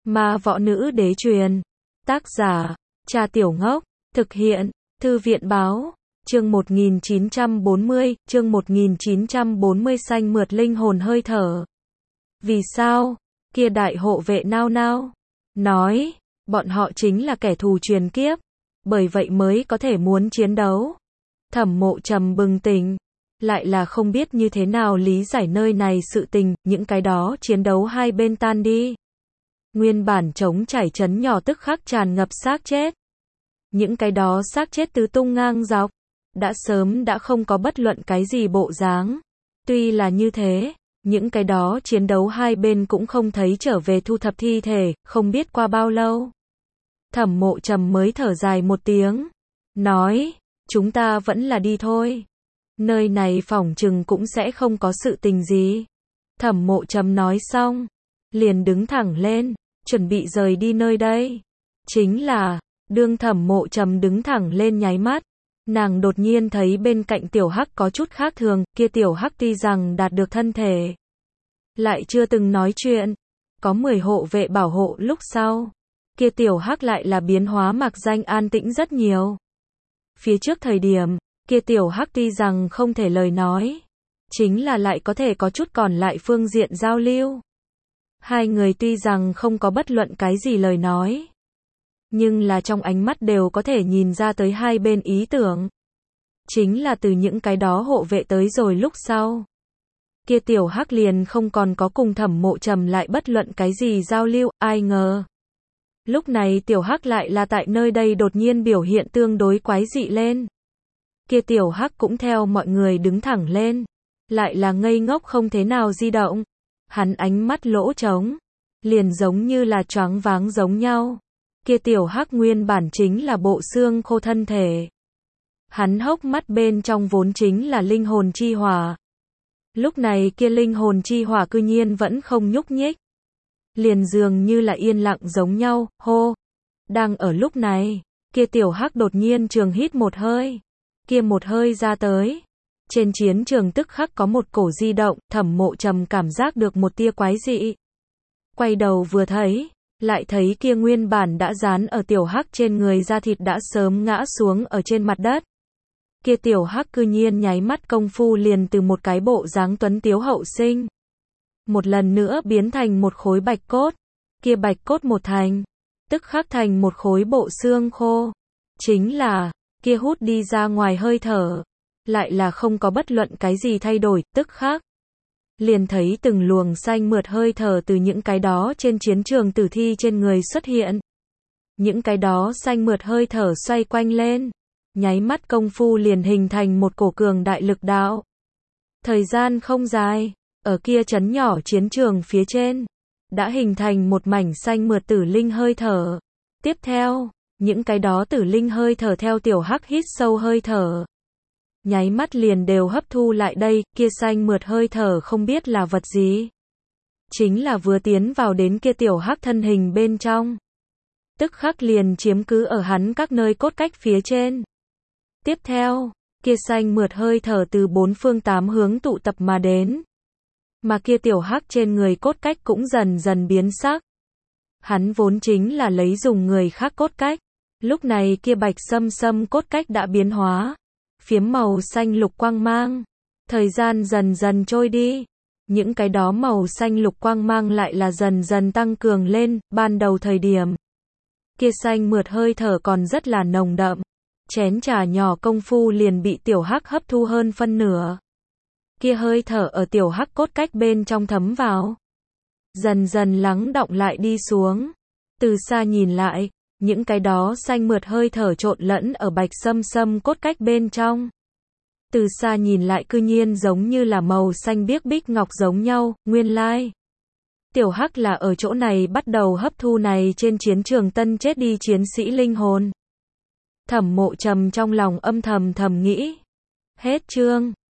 Ma Võ Nữ Đế Truyền. Tác giả, Cha Tiểu Ngốc. Thực hiện, Thư viện Báo. Chương 1940, chương 1940 xanh mượt linh hồn hơi thở. Vì sao? Kia đại hộ vệ nao nao. Nói, bọn họ chính là kẻ thù truyền kiếp. Bởi vậy mới có thể muốn chiến đấu. Thẩm Mộ Trầm bừng tỉnh. Lại là không biết như thế nào lý giải nơi này sự tình, những cái đó chiến đấu hai bên tan đi. Nguyên bản trống trải trấn nhỏ tức khắc tràn ngập xác chết. Những cái đó xác chết tứ tung ngang dọc, đã sớm đã không có bất luận cái gì bộ dáng. Tuy là như thế, những cái đó chiến đấu hai bên cũng không thấy trở về thu thập thi thể, không biết qua bao lâu. Thẩm Mộ Trầm mới thở dài một tiếng, nói, chúng ta vẫn là đi thôi. Nơi này phỏng chừng cũng sẽ không có sự tình gì. Thẩm Mộ Trầm nói xong, liền đứng thẳng lên, chuẩn bị rời đi nơi đây. Chính là, đương Thẩm Mộ Trầm đứng thẳng lên nháy mắt, nàng đột nhiên thấy bên cạnh Tiểu Hắc có chút khác thường, kia Tiểu Hắc tuy rằng đạt được thân thể, lại chưa từng nói chuyện, có 10 hộ vệ bảo hộ lúc sau, kia Tiểu Hắc lại là biến hóa mạc danh an tĩnh rất nhiều. Phía trước thời điểm, kia Tiểu Hắc tuy rằng không thể lời nói, chính là lại có thể có chút còn lại phương diện giao lưu. Hai người tuy rằng không có bất luận cái gì lời nói, nhưng là trong ánh mắt đều có thể nhìn ra tới hai bên ý tưởng. Chính là từ những cái đó hộ vệ tới rồi lúc sau, kia Tiểu Hắc liền không còn có cùng Thẩm Mộ Trầm lại bất luận cái gì giao lưu, ai ngờ. Lúc này Tiểu Hắc lại là tại nơi đây đột nhiên biểu hiện tương đối quái dị lên. Kia Tiểu Hắc cũng theo mọi người đứng thẳng lên, lại là ngây ngốc không thế nào di động. Hắn ánh mắt lỗ trống, liền giống như là choáng váng giống nhau. Kia Tiểu Hắc nguyên bản chính là bộ xương khô thân thể. Hắn hốc mắt bên trong vốn chính là linh hồn chi hỏa. Lúc này kia linh hồn chi hỏa cư nhiên vẫn không nhúc nhích. Liền dường như là yên lặng giống nhau, hô. Đang ở lúc này, kia Tiểu Hắc đột nhiên trường hít một hơi. Kia một hơi ra tới. Trên chiến trường tức khắc có một cổ di động, Thẩm Mộ Trầm cảm giác được một tia quái dị. Quay đầu vừa thấy, lại thấy kia nguyên bản đã dán ở Tiểu Hắc trên người da thịt đã sớm ngã xuống ở trên mặt đất. Kia Tiểu Hắc cư nhiên nháy mắt công phu liền từ một cái bộ dáng tuấn tiếu hậu sinh, một lần nữa biến thành một khối bạch cốt. Kia bạch cốt một thành, tức khắc thành một khối bộ xương khô. Chính là, kia hút đi ra ngoài hơi thở, lại là không có bất luận cái gì thay đổi, tức khắc liền thấy từng luồng xanh mượt hơi thở từ những cái đó trên chiến trường tử thi trên người xuất hiện. Những cái đó xanh mượt hơi thở xoay quanh lên, nháy mắt công phu liền hình thành một cổ cường đại lực đạo. Thời gian không dài, ở kia trấn nhỏ chiến trường phía trên, đã hình thành một mảnh xanh mượt tử linh hơi thở. Tiếp theo, những cái đó tử linh hơi thở theo Tiểu Hắc hít sâu hơi thở, nháy mắt liền đều hấp thu lại đây, kia xanh mượt hơi thở không biết là vật gì. Chính là vừa tiến vào đến kia Tiểu Hắc thân hình bên trong, tức khắc liền chiếm cứ ở hắn các nơi cốt cách phía trên. Tiếp theo, kia xanh mượt hơi thở từ bốn phương tám hướng tụ tập mà đến. Mà kia Tiểu Hắc trên người cốt cách cũng dần dần biến sắc. Hắn vốn chính là lấy dùng người khác cốt cách. Lúc này kia bạch sâm sâm cốt cách đã biến hóa, phiếm màu xanh lục quang mang. Thời gian dần dần trôi đi, những cái đó màu xanh lục quang mang lại là dần dần tăng cường lên. Ban đầu thời điểm, kia xanh mượt hơi thở còn rất là nồng đậm, chén trà nhỏ công phu liền bị Tiểu Hắc hấp thu hơn phân nửa. Kia hơi thở ở Tiểu Hắc cốt cách bên trong thấm vào, dần dần lắng đọng lại đi xuống. Từ xa nhìn lại, những cái đó xanh mượt hơi thở trộn lẫn ở bạch sâm sâm cốt cách bên trong. Từ xa nhìn lại cư nhiên giống như là màu xanh biếc bích ngọc giống nhau, nguyên lai. Tiểu Hắc là ở chỗ này bắt đầu hấp thu này trên chiến trường tân chết đi chiến sĩ linh hồn. Thẩm Mộ Trầm trong lòng âm thầm thầm nghĩ. Hết chương.